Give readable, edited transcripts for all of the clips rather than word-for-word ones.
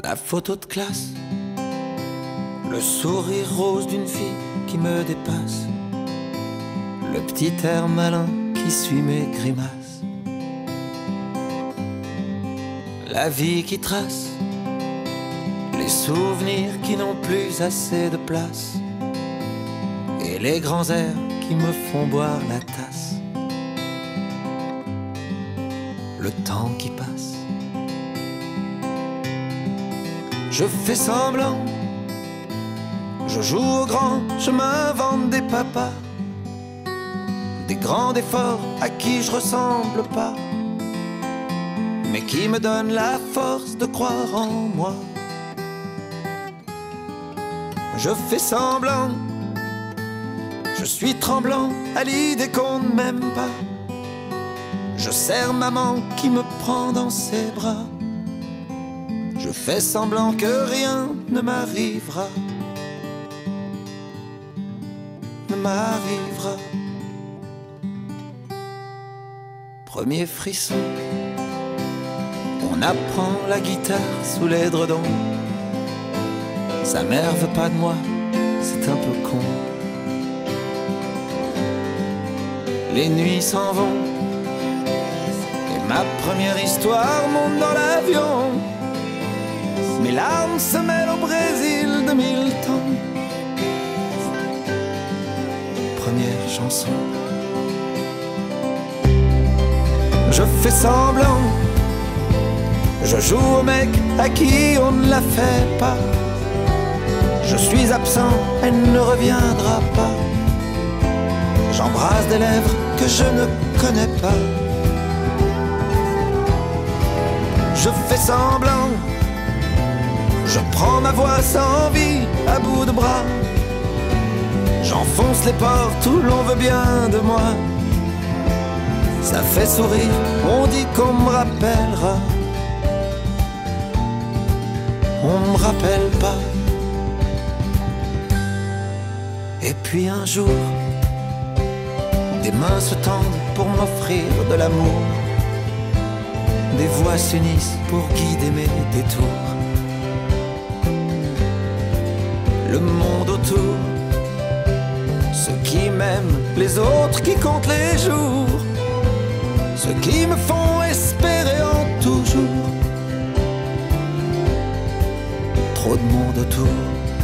La photo de classe, le sourire rose d'une fille qui me dépasse, le petit air malin qui suit mes grimaces. La vie qui trace, les souvenirs qui n'ont plus assez de place, et les grands airs qui me font boire la tasse. Le temps qui passe, je fais semblant, je joue au grand, je m'invente des papas, des grands efforts à qui je ressemble pas, mais qui me donnent la force de croire en moi. Je fais semblant, je suis tremblant à l'idée qu'on ne m'aime pas. Je serre maman qui me prend dans ses bras. Je fais semblant que rien ne m'arrivera. Ne m'arrivera. Premier frisson, on apprend la guitare sous l'édredon. Sa mère veut pas de moi, c'est un peu con. Les nuits s'en vont, et ma première histoire monte dans l'avion. Mes larmes se mêlent au Brésil de 1000 temps. Première chanson. Je fais semblant, je joue au mec à qui on ne la fait pas. Je suis absent, elle ne reviendra pas. J'embrasse des lèvres que je ne connais pas. Je fais semblant, je prends ma voix sans vie à bout de bras. J'enfonce les portes où l'on veut bien de moi. Ça fait sourire, on dit qu'on me rappellera. On me rappelle pas. Et puis un jour, des mains se tendent pour m'offrir de l'amour. Des voix s'unissent pour guider mes détours. Le monde autour, ceux qui m'aiment, les autres qui comptent les jours, ceux qui me font espérer en toujours. Trop de monde autour.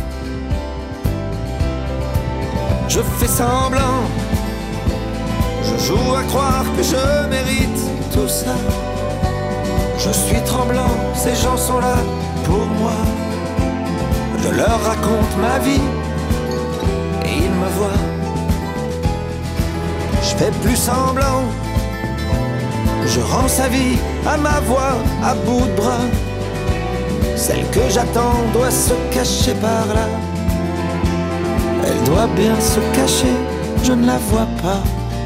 Je fais semblant, je joue à croire que je mérite tout ça. Je suis tremblant, ces gens sont là pour moi. Je leur raconte ma vie et ils me voient. Je fais plus semblant, je rends sa vie à ma voix à bout de bras. Celle que j'attends doit se cacher par là. Elle doit bien se cacher, je ne la vois pas.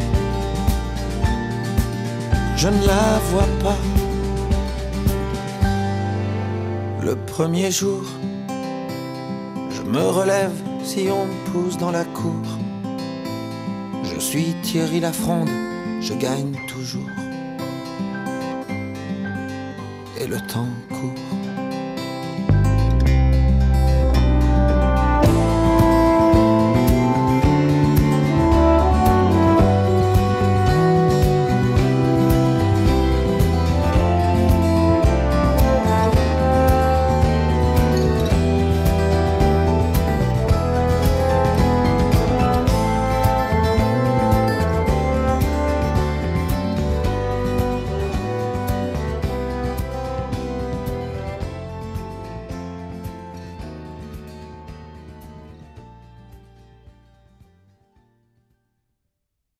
Je ne la vois pas. Le premier jour, je me relève si on me pousse dans la cour. Je suis Thierry Lafronde, je gagne toujours. Et le temps court.